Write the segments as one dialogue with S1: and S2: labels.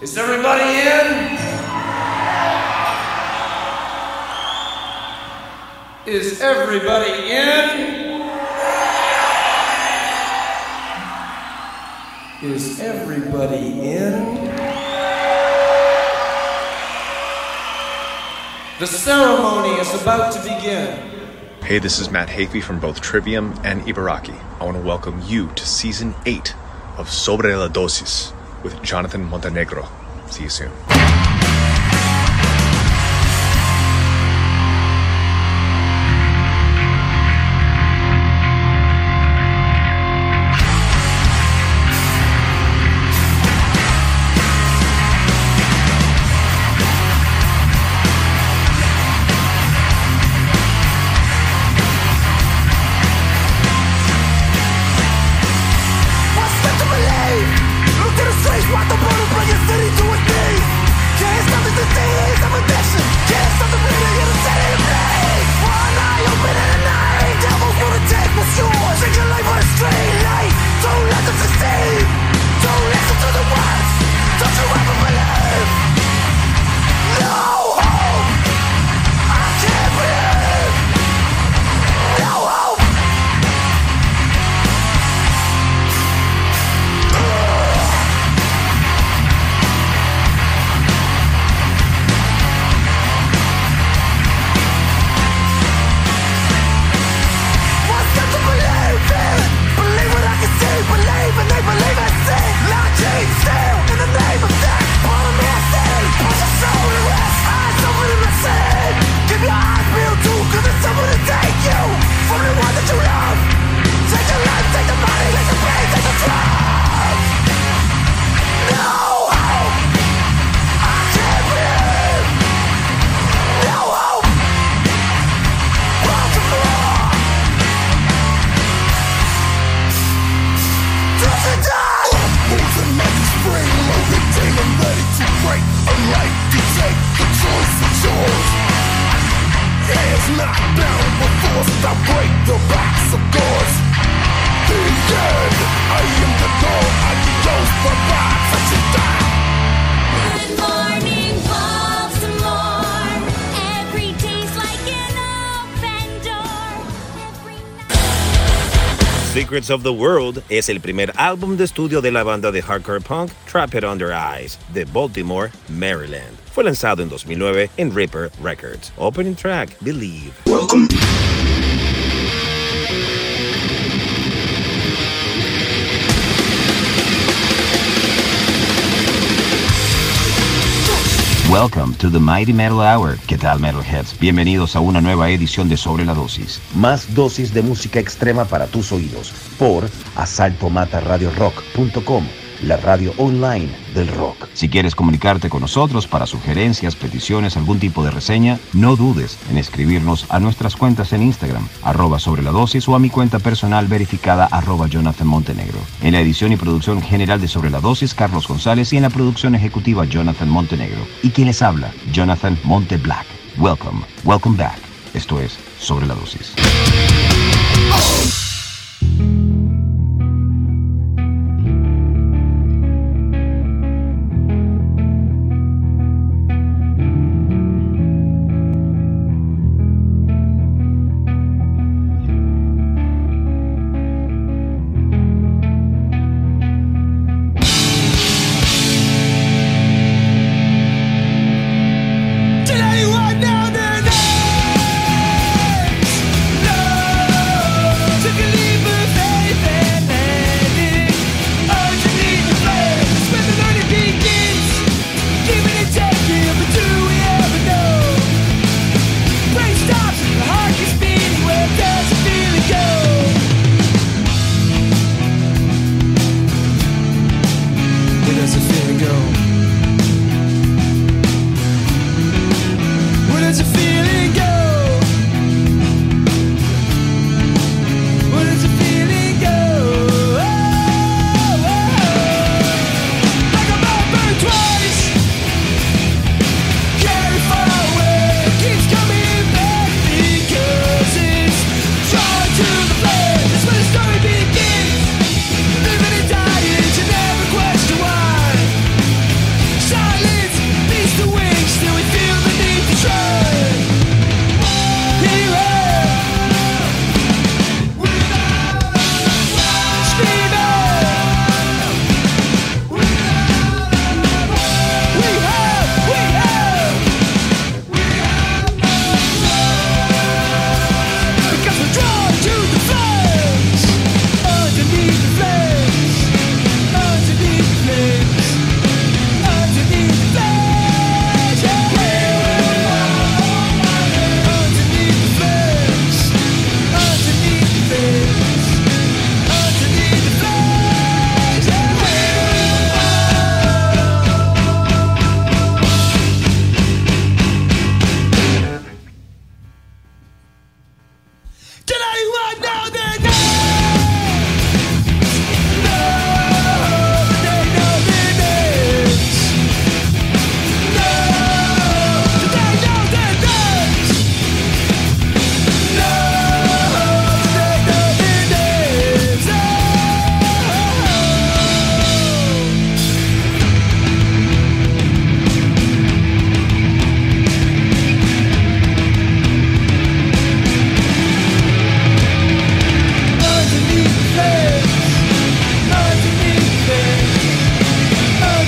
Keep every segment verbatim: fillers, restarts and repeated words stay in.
S1: Is everybody in? Is everybody in? Is everybody in? The ceremony is about to begin.
S2: Hey, this is Matt Hafey from both Trivium and Ibaraki. I want to welcome you to Season eight of Sobre la Dosis with Jonathan Montenegro. See you soon.
S3: Secrets of the World es el primer álbum de estudio de la banda de hardcore punk Trap It Under Ice de Baltimore, Maryland. Fue lanzado en dos mil nueve en Ripper Records. Opening track, Believe.
S4: Welcome.
S5: Welcome to the Mighty Metal Hour. ¿Qué tal, Metalheads? Bienvenidos a una nueva edición de Sobre la Dosis. Más dosis de música extrema para tus oídos por asalto mata radio rock punto com, la radio online del rock. Si quieres comunicarte con nosotros para sugerencias, peticiones, algún tipo de reseña, no dudes en escribirnos a nuestras cuentas en Instagram, arroba sobre la dosis, o a mi cuenta personal verificada, arroba Jonathan Montenegro. En la edición y producción general de Sobre la Dosis, Carlos González, y en la producción ejecutiva, Jonathan Montenegro. Y quien les habla, Jonathan Monte Black. Welcome, welcome back. Esto es Sobre la Dosis.
S6: Took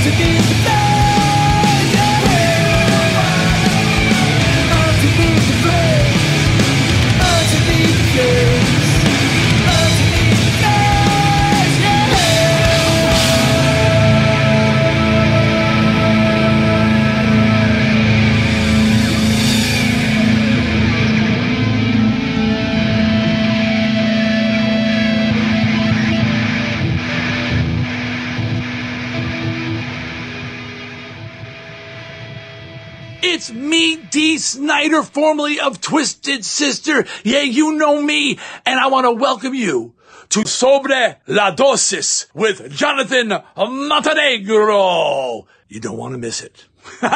S4: It's me, Dee Snider, formerly of Twisted Sister. Yeah, you know me, and I want to welcome you to Sobre la Dosis with Jonathan Montenegro. You don't want to miss it.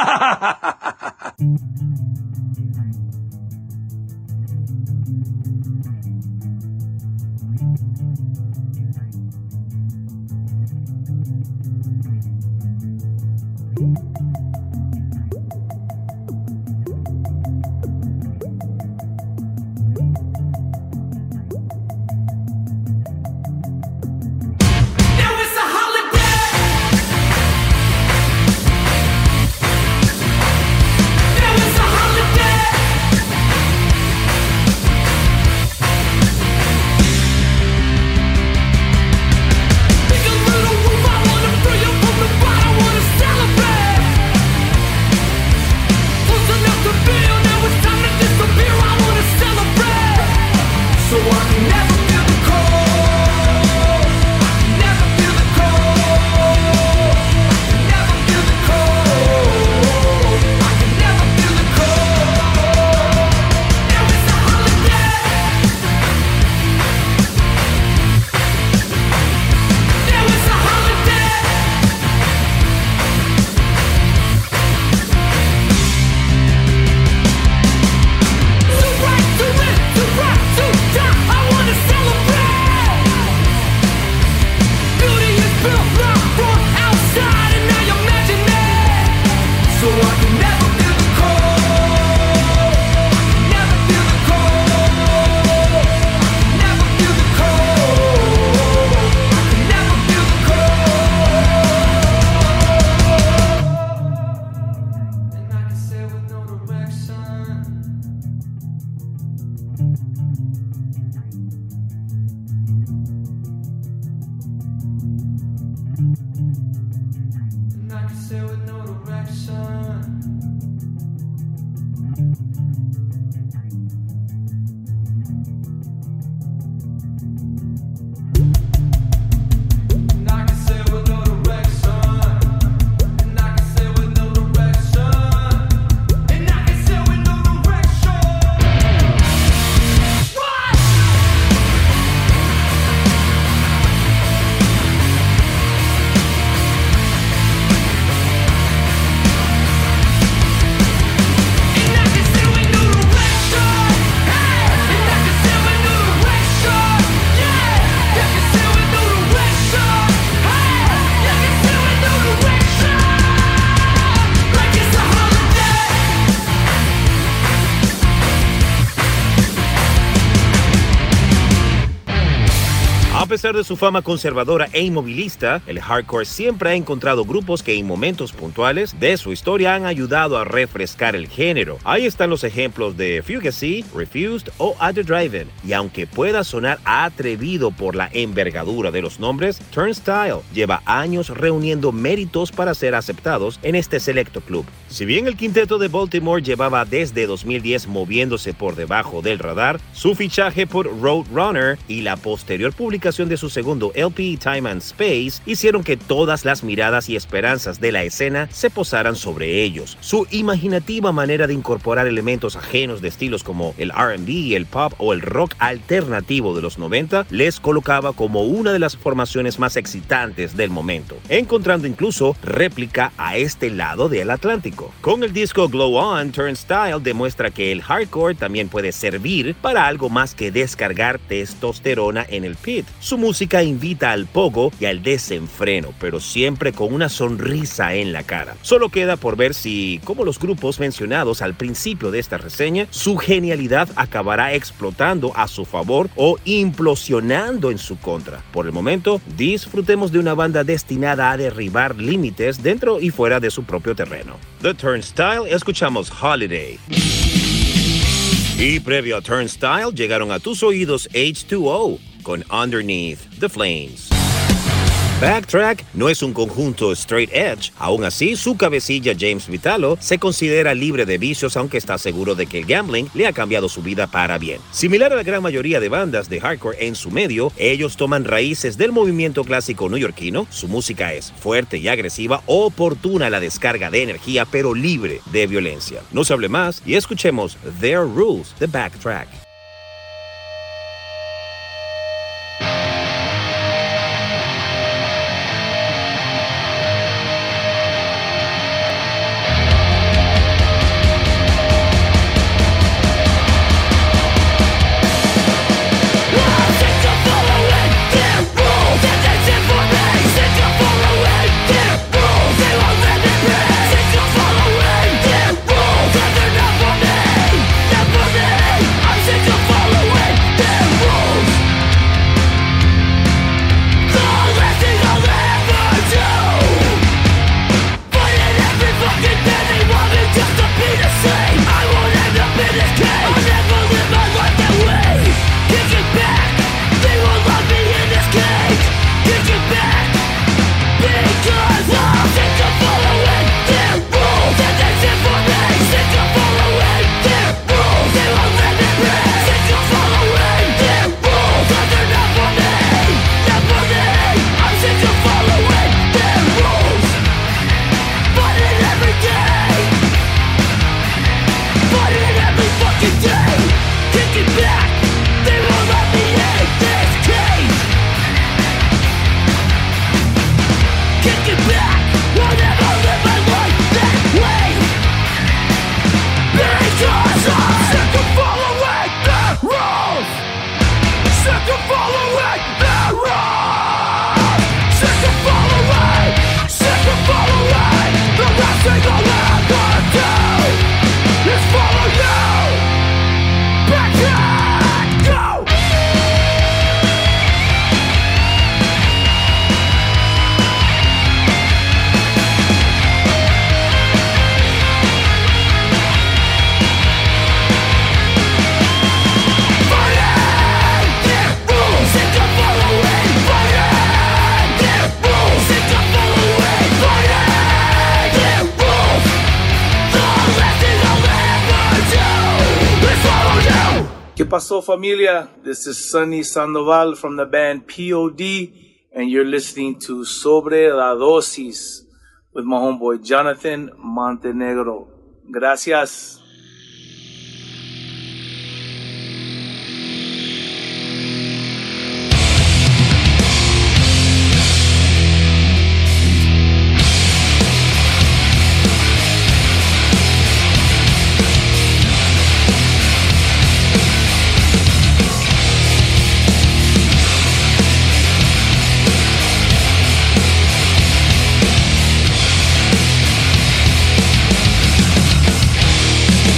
S3: A pesar de su fama conservadora e inmovilista, el hardcore siempre ha encontrado grupos que en momentos puntuales de su historia han ayudado a refrescar el género. Ahí están los ejemplos de Fugazi, Refused o At the Drive-In. Y aunque pueda sonar atrevido por la envergadura de los nombres, Turnstile lleva años reuniendo méritos para ser aceptados en este selecto club. Si bien el quinteto de Baltimore llevaba desde dos mil diez moviéndose por debajo del radar, su fichaje por Roadrunner y la posterior publicación de su segundo L P Time and Space hicieron que todas las miradas y esperanzas de la escena se posaran sobre ellos. Su imaginativa manera de incorporar elementos ajenos de estilos como el R and B, el pop o el rock alternativo de los noventa les colocaba como una de las formaciones más excitantes del momento, encontrando incluso réplica a este lado del Atlántico. Con el disco Glow On, Turnstile demuestra que el hardcore también puede servir para algo más que descargar testosterona en el pit. Su música invita al pogo y al desenfreno, pero siempre con una sonrisa en la cara. Solo queda por ver si, como los grupos mencionados al principio de esta reseña, su genialidad acabará explotando a su favor o implosionando en su contra. Por el momento, disfrutemos de una banda destinada a derribar límites dentro y fuera de su propio terreno. The Turnstile, escuchamos Holiday. Y previo a Turnstile, llegaron a tus oídos H dos O con Underneath the Flames. Backtrack no es un conjunto straight edge, aún así su cabecilla James Vitalo se considera libre de vicios, aunque está seguro de que el gambling le ha cambiado su vida para bien. Similar a la gran mayoría de bandas de hardcore en su medio, ellos toman raíces del movimiento clásico neoyorquino. Su música es fuerte y agresiva, oportuna a la descarga de energía, pero libre de violencia. No se hable más y escuchemos Their Rules de Backtrack.
S1: ¿Qué pasó, familia? This is Sonny Sandoval from the band P O D, and you're listening to Sobre la Dosis with my homeboy Jonathan Montenegro. Gracias.
S6: We'll be right back.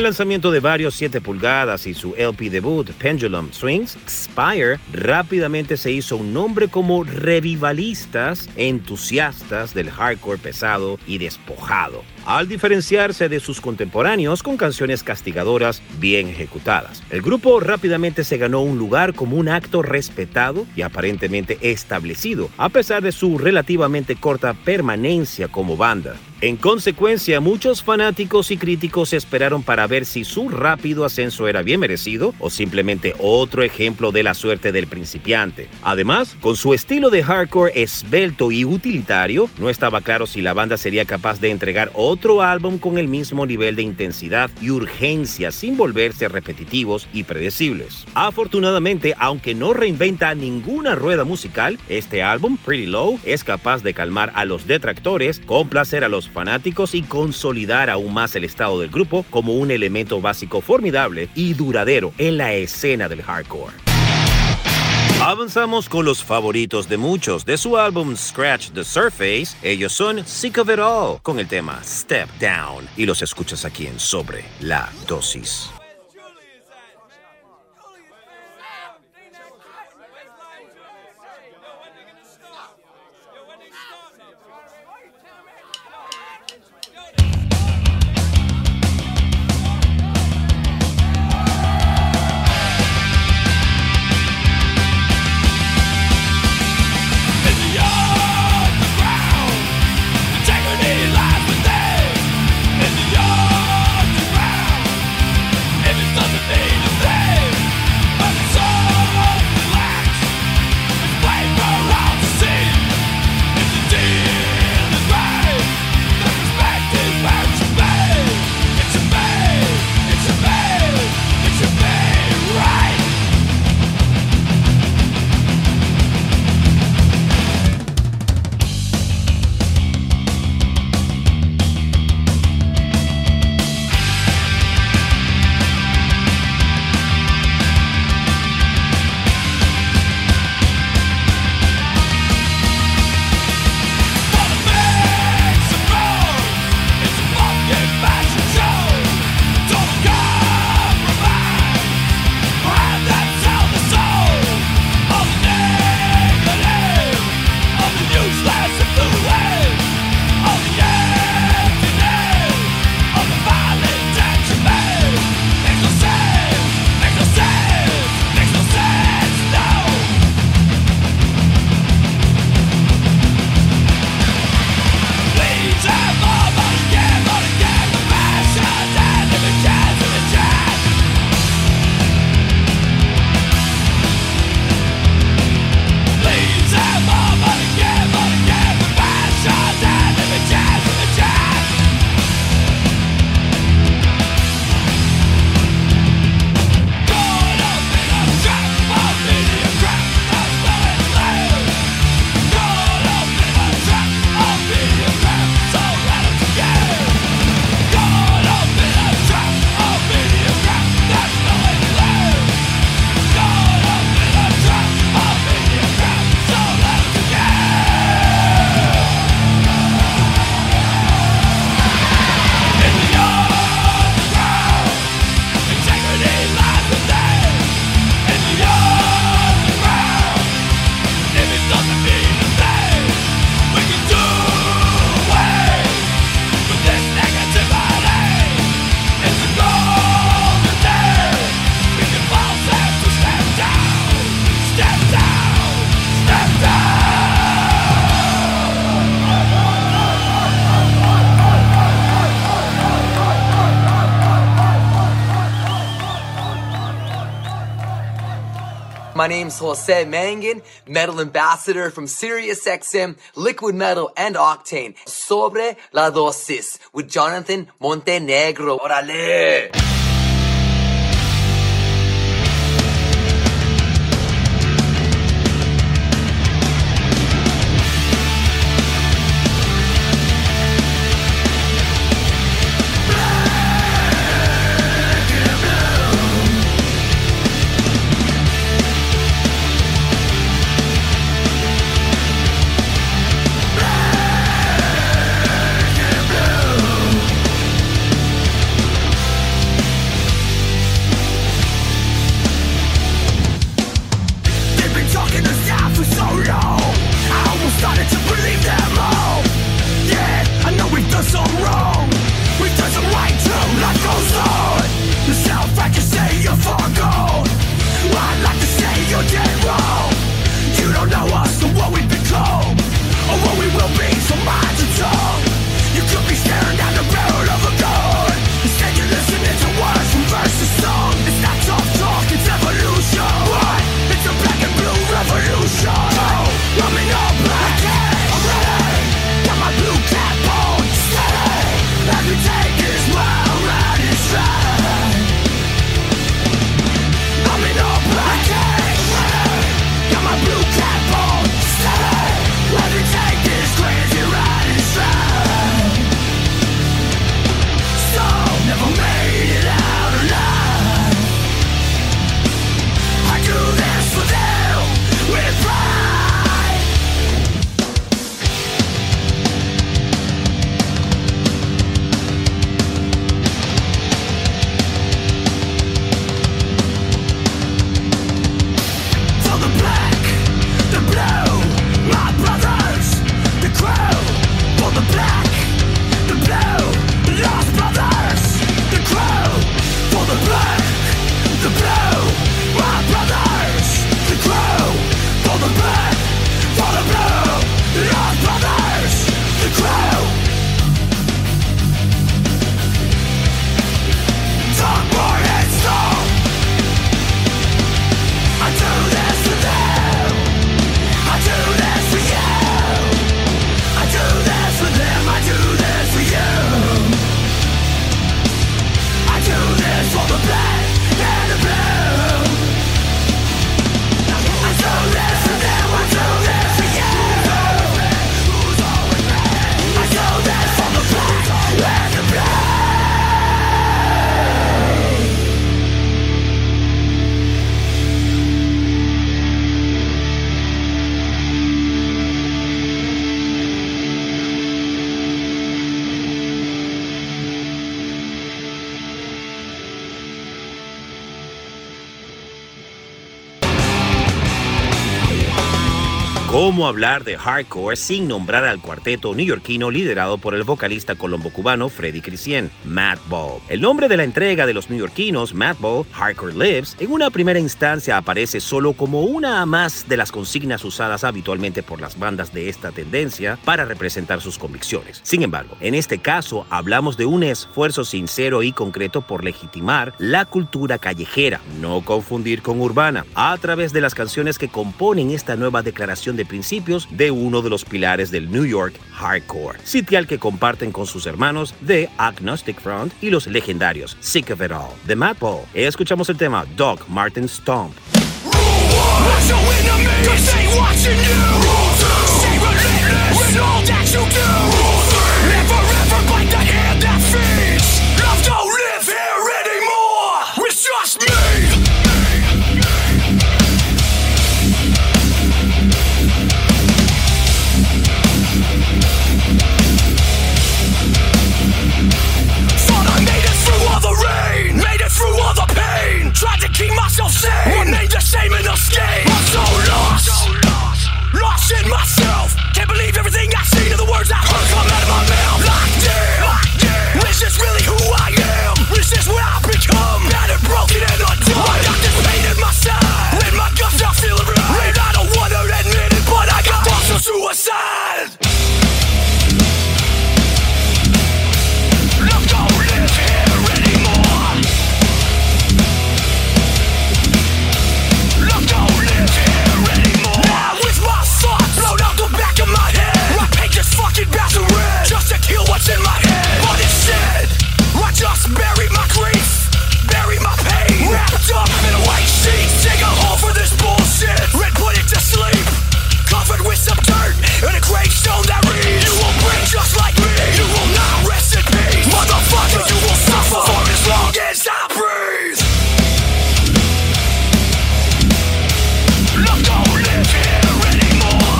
S3: el lanzamiento de varios siete pulgadas y su L P debut, Pendulum Swings, Expire rápidamente se hizo un nombre como revivalistas entusiastas del hardcore pesado y despojado, al diferenciarse de sus contemporáneos con canciones castigadoras bien ejecutadas. El grupo rápidamente se ganó un lugar como un acto respetado y aparentemente establecido, a pesar de su relativamente corta permanencia como banda. En consecuencia, muchos fanáticos y críticos esperaron para ver si su rápido ascenso era bien merecido o simplemente otro ejemplo de la suerte del principiante. Además, con su estilo de hardcore esbelto y utilitario, no estaba claro si la banda sería capaz de entregar otro álbum con el mismo nivel de intensidad y urgencia sin volverse repetitivos y predecibles. Afortunadamente, aunque no reinventa ninguna rueda musical, este álbum, Pretty Low, es capaz de calmar a los detractores, complacer a los fanáticos y consolidar aún más el estado del grupo como un elemento básico formidable y duradero en la escena del hardcore. Avanzamos con los favoritos de muchos de su álbum Scratch the Surface. Ellos son Sick of It All con el tema Step Down y los escuchas aquí en Sobre la Dosis.
S6: My name's Jose Mangin, metal ambassador from Sirius X M, Liquid Metal, and Octane. Sobre la Dosis with Jonathan Montenegro. ¡Órale!
S3: ¿Cómo hablar de hardcore sin nombrar al cuarteto neoyorquino liderado por el vocalista colombo-cubano Freddy Cricien, Madball? El nombre de la entrega de los neoyorquinos, Madball, Hardcore Lives, en una primera instancia aparece solo como una más de las consignas usadas habitualmente por las bandas de esta tendencia para representar sus convicciones. Sin embargo, en este caso hablamos de un esfuerzo sincero y concreto por legitimar la cultura callejera, no confundir con urbana, a través de las canciones que componen esta nueva declaración de principios de uno de los pilares del New York Hardcore, sitial que comparten con sus hermanos The Agnostic Front y los legendarios Sick of It All. De Madball, escuchamos el tema Doc Martin Stomp.
S7: Through all the pain, tried to keep myself sane. Remained the same in the scheme. I'm so lost, lost in myself. Can't believe everything I've seen and the words I heard come out of my mouth. Locked in, locked in. Is this really who I am? Is this what I've become? Battered, broken, and undone. My doctor's pain in my side, and my guts not feeling right. And I don't want to admit it, but I got thoughts of suicide. Look, don't live here anymore. Fucking bastard red, just to kill what's in my head. But instead, I just bury my grief, bury my pain, wrapped up in a white sheet. Dig a hole for this bullshit and put it to sleep, covered with some dirt and a gravestone that reads: you will break just like me, you will not rest in peace, motherfucker. You will suffer for as long as I breathe. Look, don't live here anymore.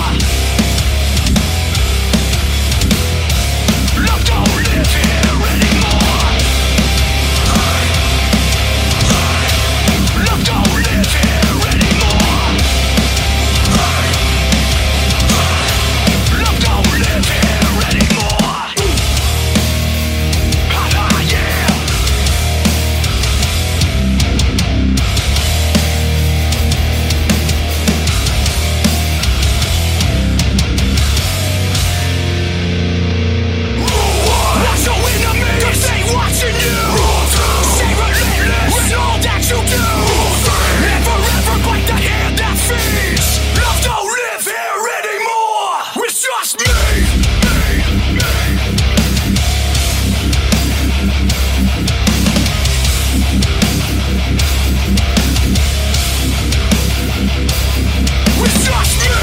S7: Look, don't live here anymore. Look, don't live here anymore. Look, don't live here anymore. Ah, yeah. Watch your enemy, 'cause they watching you. Stay relentless in all that you do. Never ever bite the hand that feeds. Love don't live here anymore. It's just me. It's just me.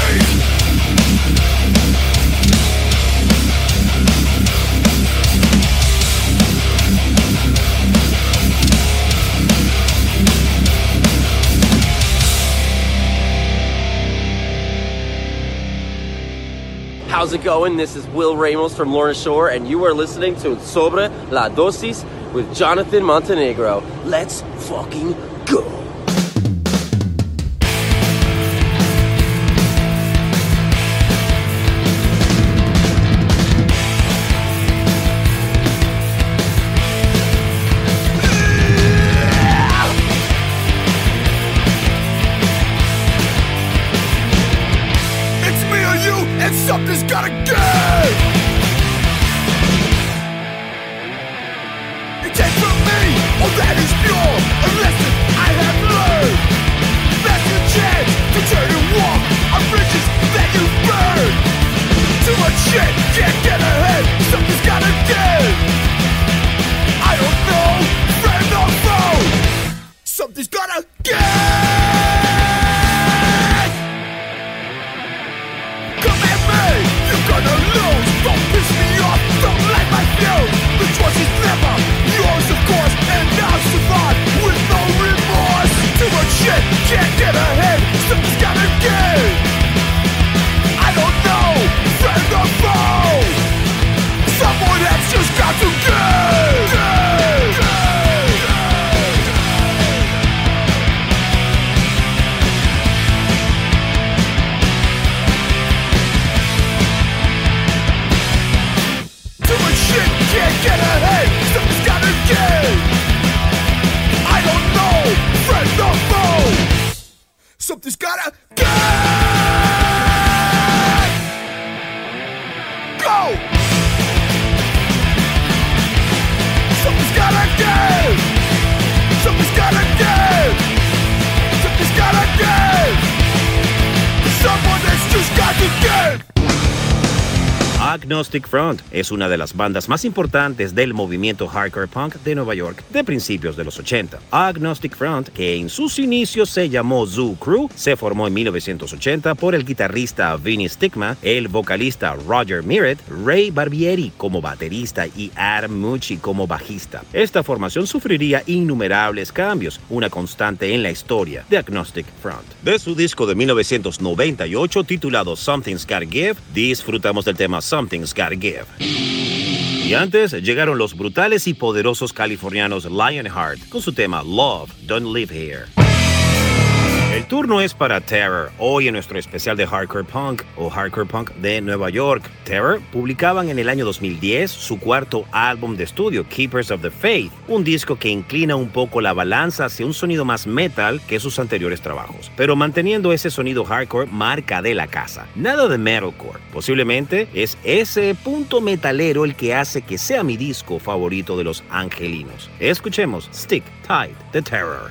S8: How's it going? This is Will Ramos from Lorna Shore, and you are listening to Sobre La Dosis with Jonathan Montenegro. Let's fucking go.
S7: And something's gotta give. You take from me all that is pure, a lesson I have Something's gotta give. Go. Something's gotta give. Something's gotta give. Something's gotta give. Someone that's just got to give.
S3: Agnostic Front es una de las bandas más importantes del movimiento hardcore punk de Nueva York de principios de los ochenta. Agnostic Front, que en sus inicios se llamó Zoo Crew, se formó en mil novecientos ochenta por el guitarrista Vinnie Stigma, el vocalista Roger Miret, Ray Barbieri como baterista y Adam Mucci como bajista. Esta formación sufriría innumerables cambios, una constante en la historia de Agnostic Front. De su disco de mil novecientos noventa y ocho titulado Something's Gotta Give, disfrutamos del tema Something's Gotta Give. Y antes llegaron los brutales y poderosos californianos Lionheart con su tema Love, Don't Live Here. El turno es para Terror, hoy en nuestro especial de Hardcore Punk o Hardcore Punk de Nueva York. Terror publicaban en el año dos mil diez su cuarto álbum de estudio, Keepers of the Faith, un disco que inclina un poco la balanza hacia un sonido más metal que sus anteriores trabajos, pero manteniendo ese sonido hardcore marca de la casa. Nada de metalcore. Posiblemente es ese punto metalero el que hace que sea mi disco favorito de los angelinos. Escuchemos Stick Tight de Terror.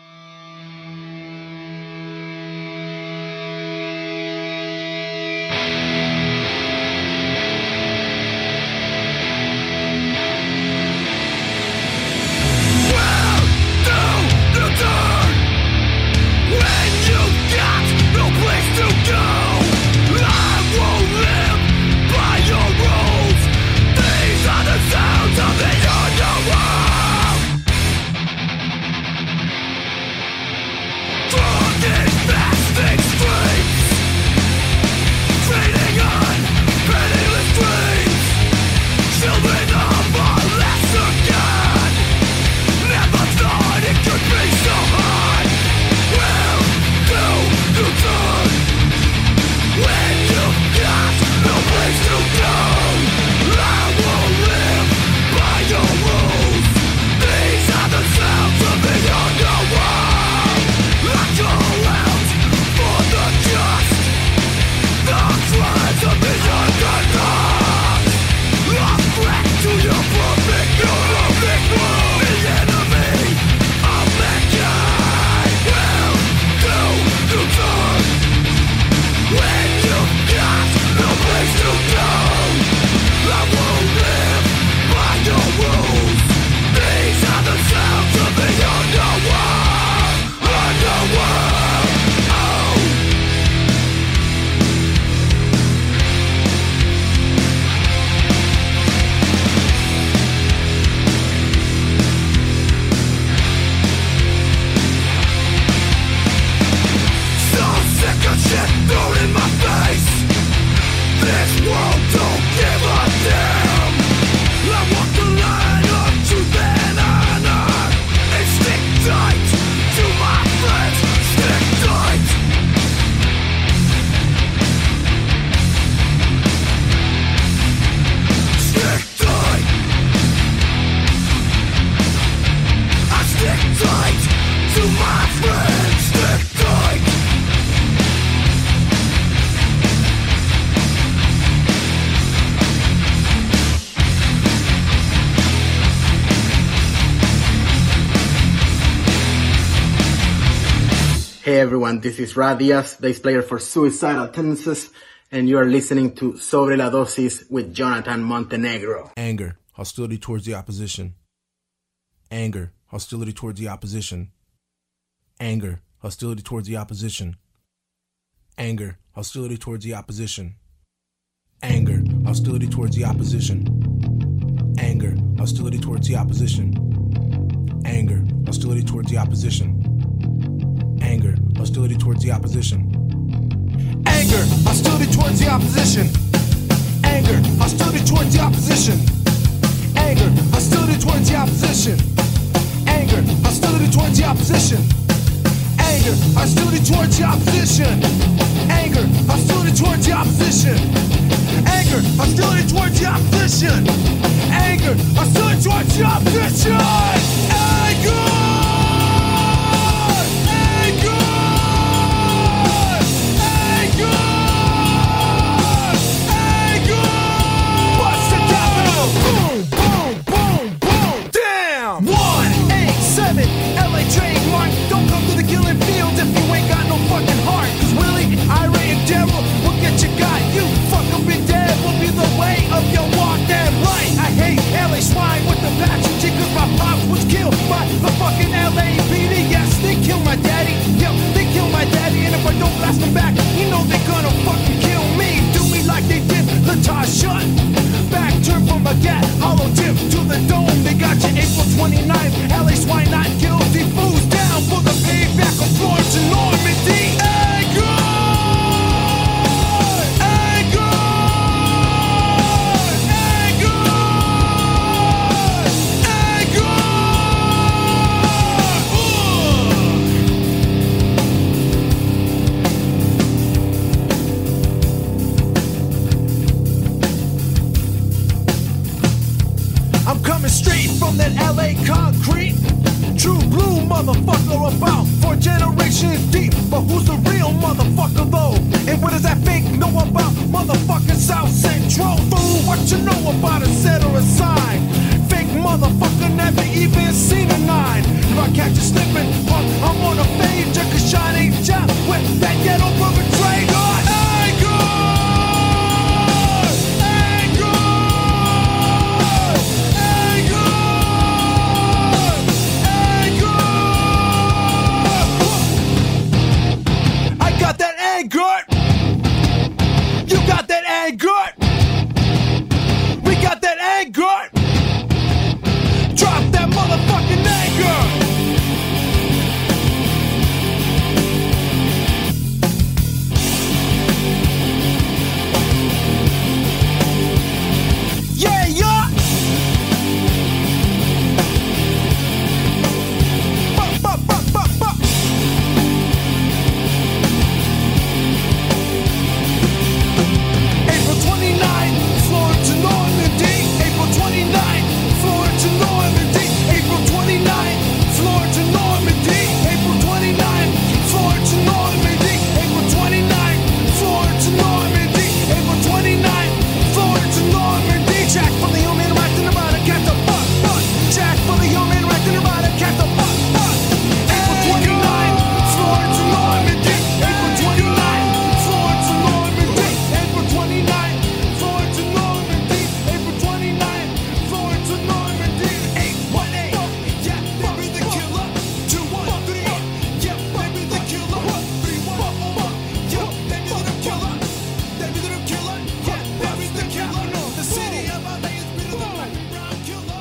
S9: Hey everyone, this is Ra Diaz, bass player for Suicidal Tendencies, and you are listening to Sobre la Dosis with Jonathan Montenegro.
S10: Anger, hostility towards the opposition. Anger, hostility towards the opposition. Anger, hostility towards the opposition. Anger, hostility towards the opposition. Anger, hostility towards the opposition. Anger, hostility towards the opposition. Anger, hostility towards the opposition. Anger, hostility towards the opposition.
S7: Anger, hostility towards the opposition. Anger, hostility towards the opposition. Anger, hostility towards the opposition. Anger, hostility towards the opposition. Anger, hostility towards the opposition. Anger, hostility towards the opposition. Anger, hostility towards the opposition. Anger, hostility towards the opposition. Anger! A trademark. Don't come to the killing field if you ain't got no fucking heart. Cause Willie, Ira, and Daryl will get you got. You fuck up and dead will be the way of your walk. Damn right, I hate L A swine with the passion. Cause my pops was killed by the fucking L A P D. Yes, they killed my daddy. Yo, they killed my daddy. And if I don't blast them back, you know they're gonna fucking kill me. Do me like they did Latasha. Back turn from a gat, hollow tip to the dome. They got you April twenty-ninth. L A swine not guilty. Fools down for the payback of Florence and Normandy. Hey, good! Hey, good! Hey, good! Hey, good! I'm coming straight from that L A concrete. True blue motherfucker about four generations deep. But who's the real motherfucker though? And what does that fake know about motherfucking South Central? Fool, what you know about a set or a sign? Fake motherfucker never even seen a nine. If I catch you slipping, punk, I'm on a fade. Just a shot ain't job with that ghetto perpetrator. Hey, good! Hey, good! Hey, good! Hey, good! I got that anger. You got that anger. We got that anger. Drop that motherfucking anger. Yeah, yeah. Ba, ba, ba, ba, ba. April twenty-ninth, Florence and Normandy. April twenty-ninth, Florence and Normandy. April twenty-ninth, Florence and Normandy. April twenty-ninth, Florence and Normandy. April twenty-ninth, Florence and Normandy. April twenty-ninth, Florence and Normandy. Jack for the human right to the bottom, catch the fuck, fuck. Jack for the human right to the bottom, catch the fuck, fuck. April twenty-ninth, Florence and Normandy. April twenty-ninth, Florence and Normandy. April twenty-ninth, Florence and Normandy. April twenty-ninth, Florence and Normandy. Eight one eight, yeah, they be the killer. Two one three, yeah, they be the killer. Three one four, yeah, they be the killer. They be the killer, yeah, they be the killer. The city of L A is better than black and brown killer.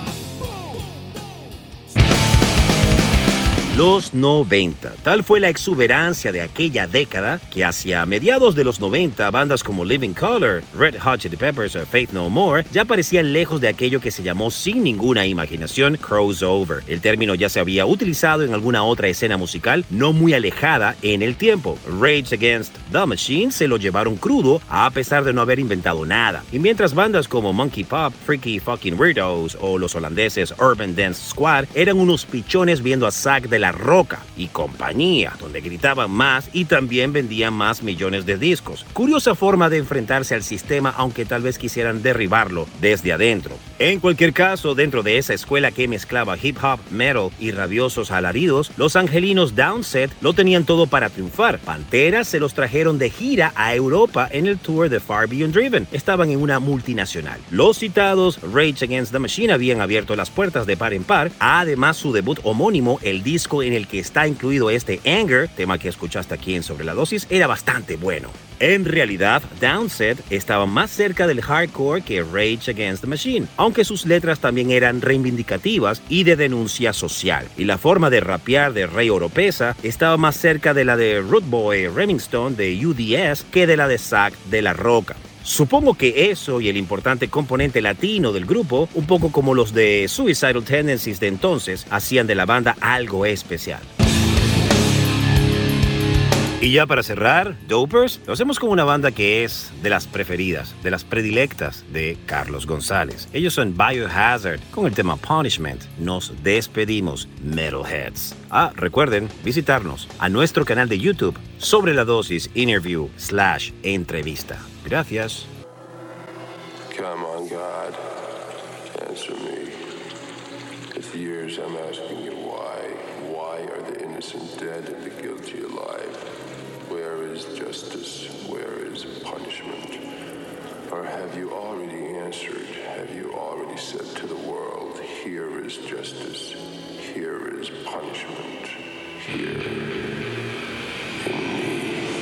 S3: Los noventa. Tal fue la exuberancia de aquella década que hacia mediados de los noventa bandas como Living Colour, Red Hot Chili Peppers o Faith No More ya parecían lejos de aquello que se llamó sin ninguna imaginación crossover. El término ya se había utilizado en alguna otra escena musical no muy alejada en el tiempo. Rage Against the Machine se lo llevaron crudo a pesar de no haber inventado nada. Y mientras bandas como Monkey Pop, Freaky Fucking Weirdos o los holandeses Urban Dance Squad eran unos pichones viendo a Zack de la Roca y compañía, donde gritaban más y también vendían más millones de discos. Curiosa forma de enfrentarse al sistema, aunque tal vez quisieran derribarlo desde adentro. En cualquier caso, dentro de esa escuela que mezclaba hip hop, metal y rabiosos alaridos, los angelinos Downset lo tenían todo para triunfar. Pantera se los trajeron de gira a Europa en el tour de Far Beyond Driven. Estaban en una multinacional. Los citados Rage Against the Machine habían abierto las puertas de par en par. Además, su debut homónimo, el disco en el que está incluido este Anger, tema que escuchaste aquí en Sobre la Dosis, era bastante bueno. En realidad, Downset estaba más cerca del hardcore que Rage Against the Machine, aunque sus letras también eran reivindicativas y de denuncia social. Y la forma de rapear de Rey Oropesa estaba más cerca de la de Rude Boy Remington de U D S que de la de Zack de la Roca. Supongo que eso y el importante componente latino del grupo, un poco como los de Suicidal Tendencies de entonces, hacían de la banda algo especial. Y ya para cerrar, Dopers, lo hacemos con una banda que es de las preferidas, de las predilectas de Carlos González. Ellos son Biohazard, con el tema Punishment. Nos despedimos, Metalheads. Ah, recuerden visitarnos a nuestro canal de YouTube, Sobre la Dosis Interview slash entrevista. Gracias.
S11: Come on, God, answer me. It's years I'm asking you why, why are innocent dead and the guilty alive? Where is justice? Where is punishment? Or have you already answered? Have you already said to the world, here is justice, here is punishment, here in me?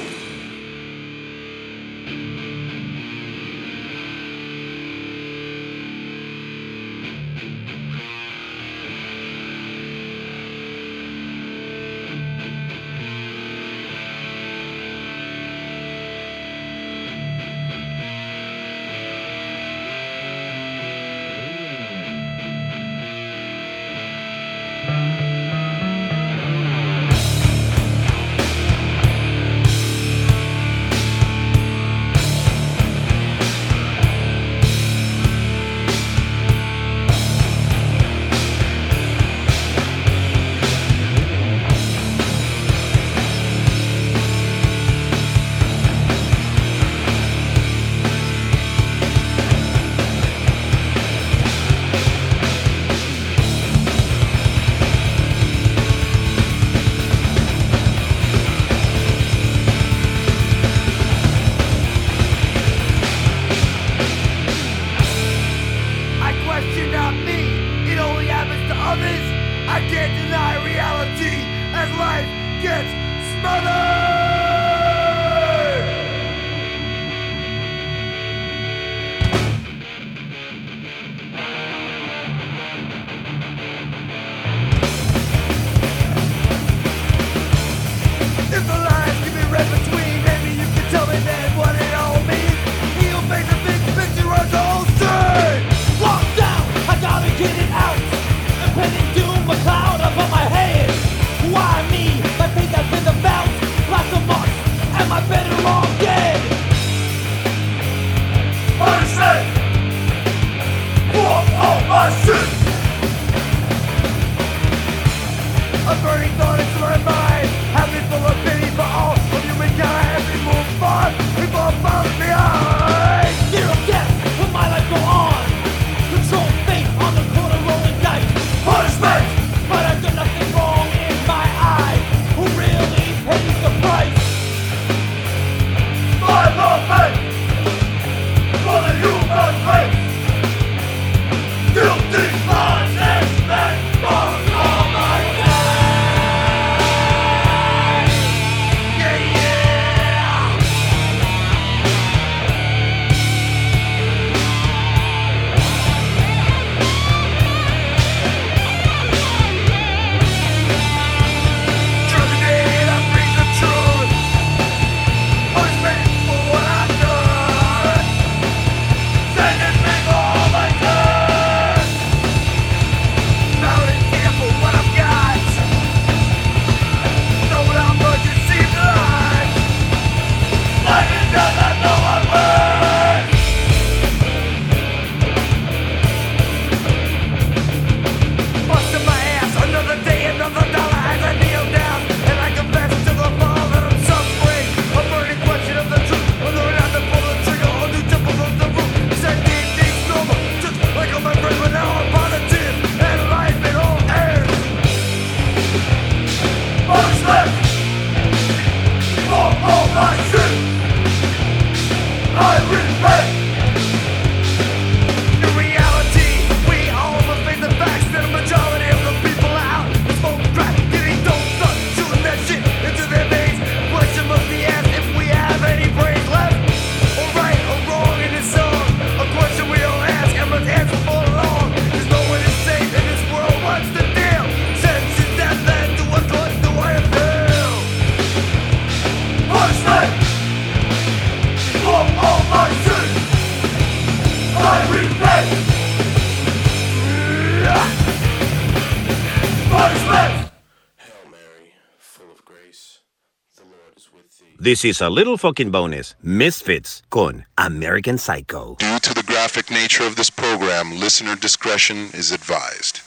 S3: This is a little fucking bonus. Misfits con American Psycho.
S12: Due to the graphic nature of this program, listener discretion is advised.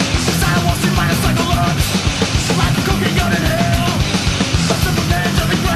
S7: Like a cookie gun in hell. A simple man,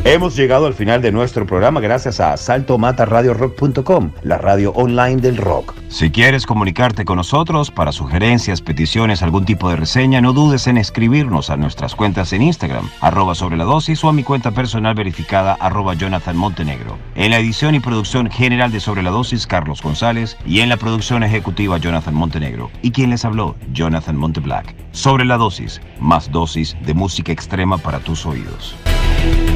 S5: Hemos llegado al final de nuestro programa gracias a salto mata radio rock punto com, la radio online del rock. Si quieres comunicarte con nosotros para sugerencias, peticiones, algún tipo de reseña, no dudes en escribirnos a nuestras cuentas en Instagram, arroba sobre la dosis, o a mi cuenta personal verificada, arroba Jonathan Montenegro. En la edición y producción general de Sobre la Dosis, Carlos González, y en la producción ejecutiva, Jonathan Montenegro. Y quien les habló, Jonathan Monteblack. Sobre la Dosis, más dosis de música extrema para tus oídos.